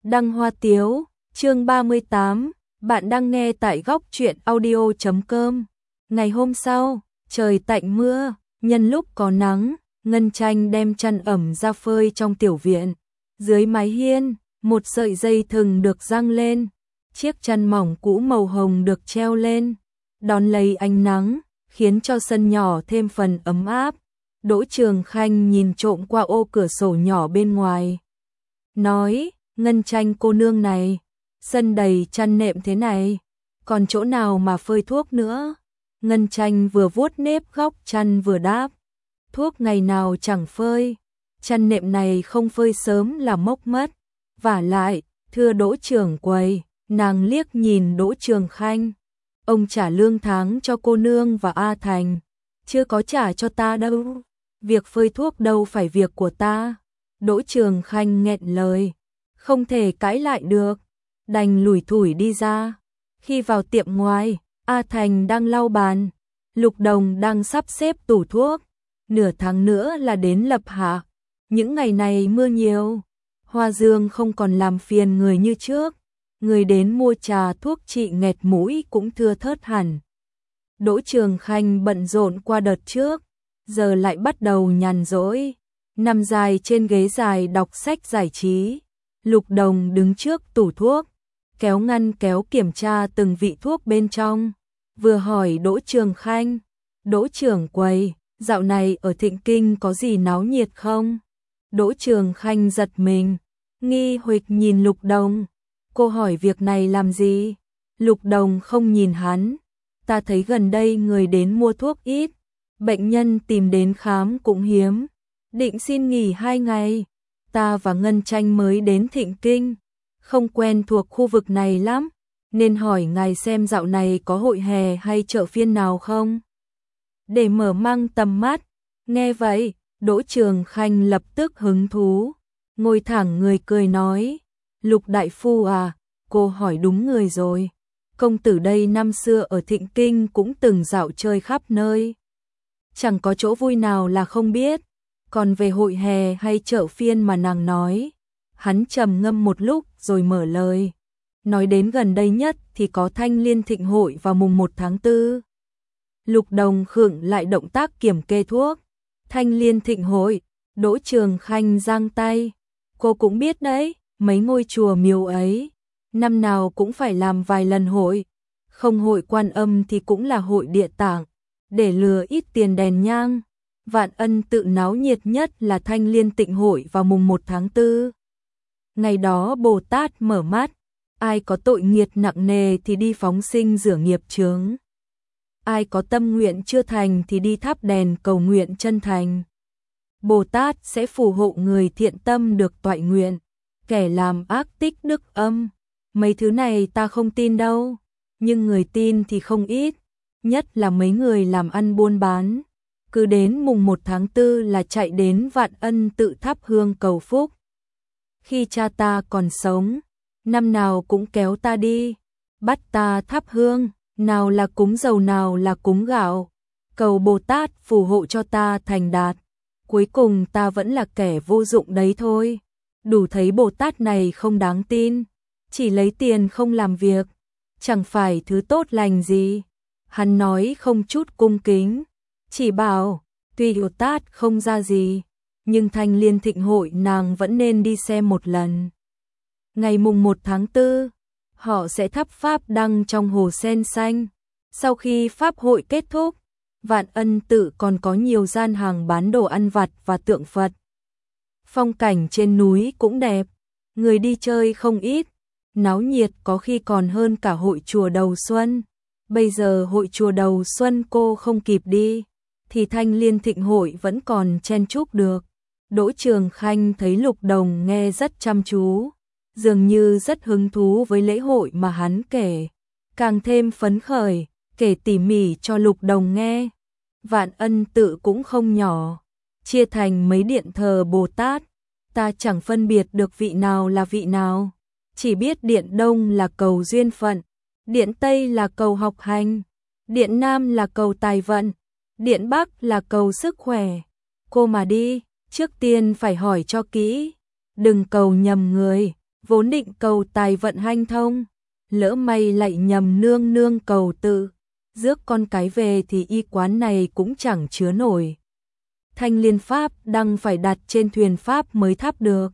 Đăng Hoa Tiếu, chương 38, bạn đang nghe tại góc truyện audio.com. Ngày hôm sau, trời tạnh mưa, nhân lúc có nắng, Ngân Tranh đem chăn ẩm ra phơi trong tiểu viện. Dưới mái hiên, một sợi dây thừng được giăng lên, chiếc chăn mỏng cũ màu hồng được treo lên, đón lấy ánh nắng, khiến cho sân nhỏ thêm phần ấm áp. Đỗ Trường Khanh nhìn trộm qua ô cửa sổ nhỏ bên ngoài, nói: Ngân Tranh cô nương này, sân đầy chăn nệm thế này, còn chỗ nào mà phơi thuốc nữa? Ngân Tranh vừa vuốt nếp góc chăn vừa đáp: thuốc ngày nào chẳng phơi, chăn nệm này không phơi sớm là mốc mất. Vả lại, thưa Đỗ trưởng quầy, nàng liếc nhìn Đỗ Trường Khanh, ông trả lương tháng cho cô nương và A Thành, chưa có trả cho ta đâu. Việc phơi thuốc đâu phải việc của ta. Đỗ Trường Khanh nghẹn lời, không thể cãi lại được, đành lủi thủi đi ra. Khi vào tiệm ngoài, A Thành đang lau bàn, Lục Đồng đang sắp xếp tủ thuốc. Nửa tháng nữa là đến lập hạ, những ngày này mưa nhiều, Hoa Dương không còn làm phiền người như trước, người đến mua trà thuốc trị nghẹt mũi cũng thưa thớt hẳn. Đỗ Trường Khanh bận rộn qua đợt trước, giờ lại bắt đầu nhàn rỗi, nằm dài trên ghế dài đọc sách giải trí. Lục Đồng đứng trước tủ thuốc, kéo ngăn kéo kiểm tra từng vị thuốc bên trong, vừa hỏi Đỗ Trường Khanh: Đỗ trưởng quầy, dạo này ở Thịnh Kinh có gì náo nhiệt không? Đỗ Trường Khanh giật mình, nghi huỵch nhìn Lục Đồng. Cô hỏi việc này làm gì? Lục Đồng không nhìn hắn. Ta thấy gần đây người đến mua thuốc ít, bệnh nhân tìm đến khám cũng hiếm, định xin nghỉ 2 ngày. Ta và Ngân Tranh mới đến Thịnh Kinh, không quen thuộc khu vực này lắm, nên hỏi ngài xem dạo này có hội hè hay chợ phiên nào không, để mở mang tầm mắt. Nghe vậy, Đỗ Trường Khanh lập tức hứng thú, ngồi thẳng người cười nói: Lục đại phu à, cô hỏi đúng người rồi. Công tử đây năm xưa ở Thịnh Kinh cũng từng dạo chơi khắp nơi, chẳng có chỗ vui nào là không biết. Còn về hội hè hay chợ phiên mà nàng nói, hắn trầm ngâm một lúc rồi mở lời. Nói đến gần đây nhất thì có Thanh Liên Thịnh hội vào mùng 1 tháng 4. Lục Đồng khựng lại động tác kiểm kê thuốc. Thanh Liên Thịnh hội, Đỗ Trường Khanh giang tay. Cô cũng biết đấy, mấy ngôi chùa miếu ấy, năm nào cũng phải làm vài lần hội. Không hội Quan Âm thì cũng là hội Địa Tạng, để lừa ít tiền đèn nhang. Vạn Ân tự náo nhiệt nhất là Thanh Liên Tịnh hội vào mùng 1 tháng 4. Ngày đó Bồ Tát mở mắt, ai có tội nghiệt nặng nề thì đi phóng sinh rửa nghiệp chướng. Ai có tâm nguyện chưa thành thì đi thắp đèn cầu nguyện chân thành. Bồ Tát sẽ phù hộ người thiện tâm được toại nguyện, kẻ làm ác tích đức âm. Mấy thứ này ta không tin đâu, nhưng người tin thì không ít, nhất là mấy người làm ăn buôn bán. Cứ đến mùng 1 tháng 4 là chạy đến Vạn Ân tự thắp hương cầu phúc. Khi cha ta còn sống, năm nào cũng kéo ta đi, bắt ta thắp hương, nào là cúng dầu nào là cúng gạo, cầu Bồ Tát phù hộ cho ta thành đạt. Cuối cùng ta vẫn là kẻ vô dụng đấy thôi. Đủ thấy Bồ Tát này không đáng tin, chỉ lấy tiền không làm việc, chẳng phải thứ tốt lành gì. Hắn nói không chút cung kính, chỉ bảo tuy Bồ Tát không ra gì, nhưng Thanh Liên Thịnh hội nàng vẫn nên đi xem một lần. Ngày mùng 1 tháng 4, họ sẽ thắp pháp đăng trong hồ sen xanh. Sau khi pháp hội kết thúc, Vạn Ân tự còn có nhiều gian hàng bán đồ ăn vặt và tượng Phật. Phong cảnh trên núi cũng đẹp, người đi chơi không ít, náo nhiệt có khi còn hơn cả hội chùa đầu xuân. Bây giờ hội chùa đầu xuân cô không kịp đi, thì Thanh Liên Thịnh hội vẫn còn chen chúc được. Đỗ Trường Khanh thấy Lục Đồng nghe rất chăm chú, dường như rất hứng thú với lễ hội mà hắn kể, càng thêm phấn khởi, kể tỉ mỉ cho Lục Đồng nghe. Vạn Ân tự cũng không nhỏ, chia thành mấy điện thờ Bồ Tát, ta chẳng phân biệt được vị nào là vị nào, chỉ biết điện Đông là cầu duyên phận, điện Tây là cầu học hành, điện Nam là cầu tài vận, điện Bắc là cầu sức khỏe. Cô mà đi, trước tiên phải hỏi cho kỹ, đừng cầu nhầm người. vốn định cầu tài vận hanh thông, lỡ may lại nhầm nương nương cầu tự, rước con cái về thì y quán này cũng chẳng chứa nổi. Thanh liên pháp đăng phải đặt trên thuyền pháp mới thắp được.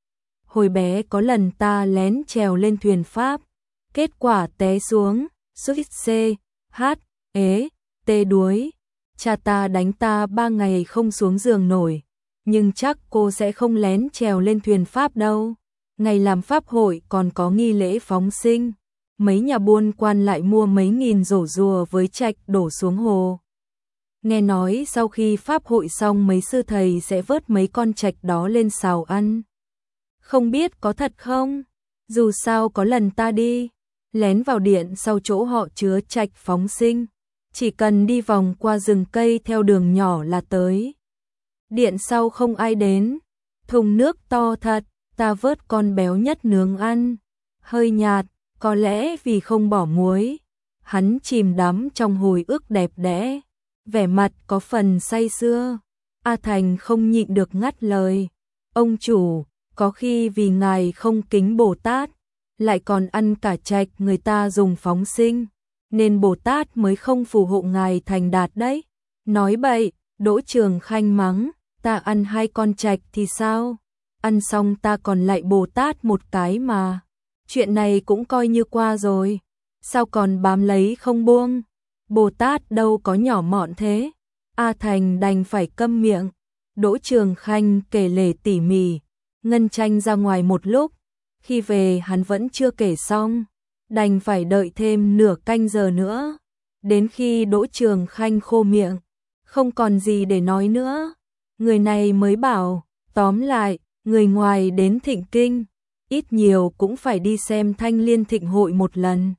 Hồi bé có lần ta lén trèo lên thuyền pháp, kết quả té xuống, suýt C, H, ế, tê đuối. Cha ta đánh ta 3 ngày không xuống giường nổi, nhưng chắc cô sẽ không lén trèo lên thuyền pháp đâu. Ngày làm pháp hội còn có nghi lễ phóng sinh, mấy nhà buôn quan lại mua mấy nghìn rổ rùa với trạch đổ xuống hồ. Nghe nói sau khi pháp hội xong mấy sư thầy sẽ vớt mấy con trạch đó lên xào ăn. Không biết có thật không? Dù sao có lần ta đi, lén vào điện sau chỗ họ chứa trạch phóng sinh, chỉ cần đi vòng qua rừng cây theo đường nhỏ là tới. Điện sau không ai đến, thùng nước to thật, ta vớt con béo nhất nướng ăn, hơi nhạt, có lẽ vì không bỏ muối. Hắn chìm đắm trong hồi ức đẹp đẽ, vẻ mặt có phần say sưa. A Thành không nhịn được ngắt lời, ông chủ, có khi vì ngài không kính Bồ Tát, lại còn ăn cả trạch người ta dùng phóng sinh, nên Bồ Tát mới không phù hộ ngài thành đạt đấy. Nói bậy, Đỗ Trường Khanh mắng, ta ăn 2 con trạch thì sao? Ăn xong ta còn lại Bồ Tát một cái mà. Chuyện này cũng coi như qua rồi, sao còn bám lấy không buông? Bồ Tát đâu có nhỏ mọn thế. A Thành đành phải câm miệng. Đỗ Trường Khanh kể lể tỉ mỉ, Ngân Tranh ra ngoài một lúc, khi về hắn vẫn chưa kể xong, đành phải đợi thêm nửa canh giờ nữa. Đến khi Đỗ Trường Khanh khô miệng, không còn gì để nói nữa, người này mới bảo, tóm lại, người ngoài đến Thịnh Kinh, ít nhiều cũng phải đi xem Thanh Liên Thịnh hội một lần.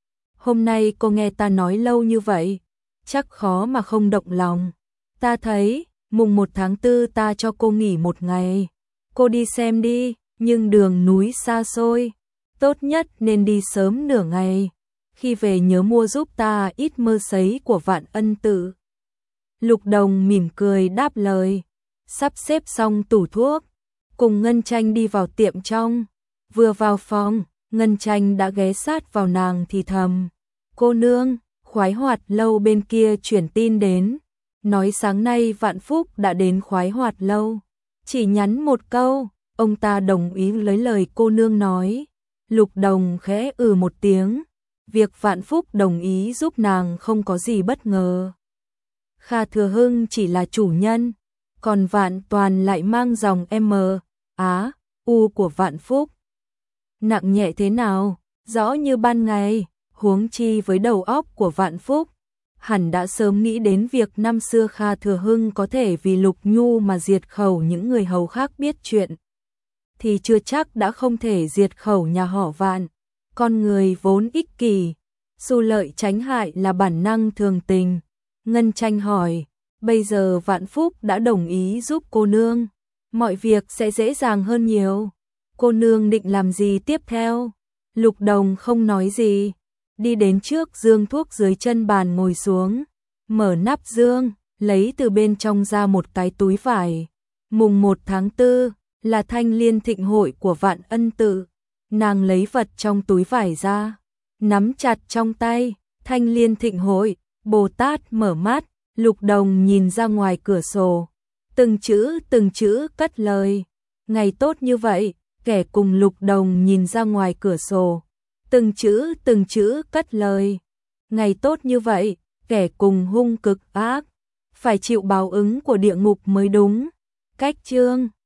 Hôm nay cô nghe ta nói lâu như vậy, chắc khó mà không động lòng. Ta thấy, mùng 1 tháng 4 ta cho cô nghỉ 1 ngày. Cô đi xem đi, nhưng đường núi xa xôi, tốt nhất nên đi sớm nửa ngày. Khi về nhớ mua giúp ta ít mơ sấy của Vạn Ân Tự. Lục Đồng mỉm cười đáp lời, sắp xếp xong tủ thuốc, cùng Ngân Tranh đi vào tiệm trong. Vừa vào phòng, Ngân Tranh đã ghé sát vào nàng thì thầm, cô nương, Khoái Hoạt Lâu bên kia chuyển tin đến, nói sáng nay Vạn Phúc đã đến Khoái Hoạt Lâu. Chỉ nhắn một câu, ông ta đồng ý lấy lời cô nương nói. Lục Đồng khẽ một tiếng, việc Vạn Phúc đồng ý giúp nàng không có gì bất ngờ. Kha Thừa Hưng chỉ là chủ nhân, còn Vạn Toàn lại mang dòng M, Á, U của Vạn Phúc. Nặng nhẹ thế nào, rõ như ban ngày, huống chi với đầu óc của Vạn Phúc. Hẳn đã sớm nghĩ đến việc năm xưa Kha Thừa Hưng có thể vì Lục Nhu mà diệt khẩu những người hầu khác biết chuyện, thì chưa chắc đã không thể diệt khẩu nhà họ Vạn. Con người vốn ích kỷ, xu lợi tránh hại là bản năng thường tình. Ngân Tranh hỏi, bây giờ Vạn Phúc đã đồng ý giúp cô nương, mọi việc sẽ dễ dàng hơn nhiều. Cô nương định làm gì tiếp theo? Lục Đồng không nói gì, đi đến trước giường thuốc dưới chân bàn ngồi xuống, mở nắp giường, lấy từ bên trong ra một cái túi vải. Mùng 1 tháng 4 là Thanh Liên Thịnh hội của Vạn Ân Tự. Nàng lấy vật trong túi vải ra, nắm chặt trong tay. Thanh Liên Thịnh hội, Bồ Tát mở mắt. Lục Đồng nhìn ra ngoài cửa sổ, từng chữ cất lời. Ngày tốt như vậy, kẻ cùng Lục Đồng nhìn ra ngoài cửa sổ, từng chữ cất lời. Ngày tốt như vậy, kẻ cùng hung cực ác, phải chịu báo ứng của địa ngục mới đúng. Cách chương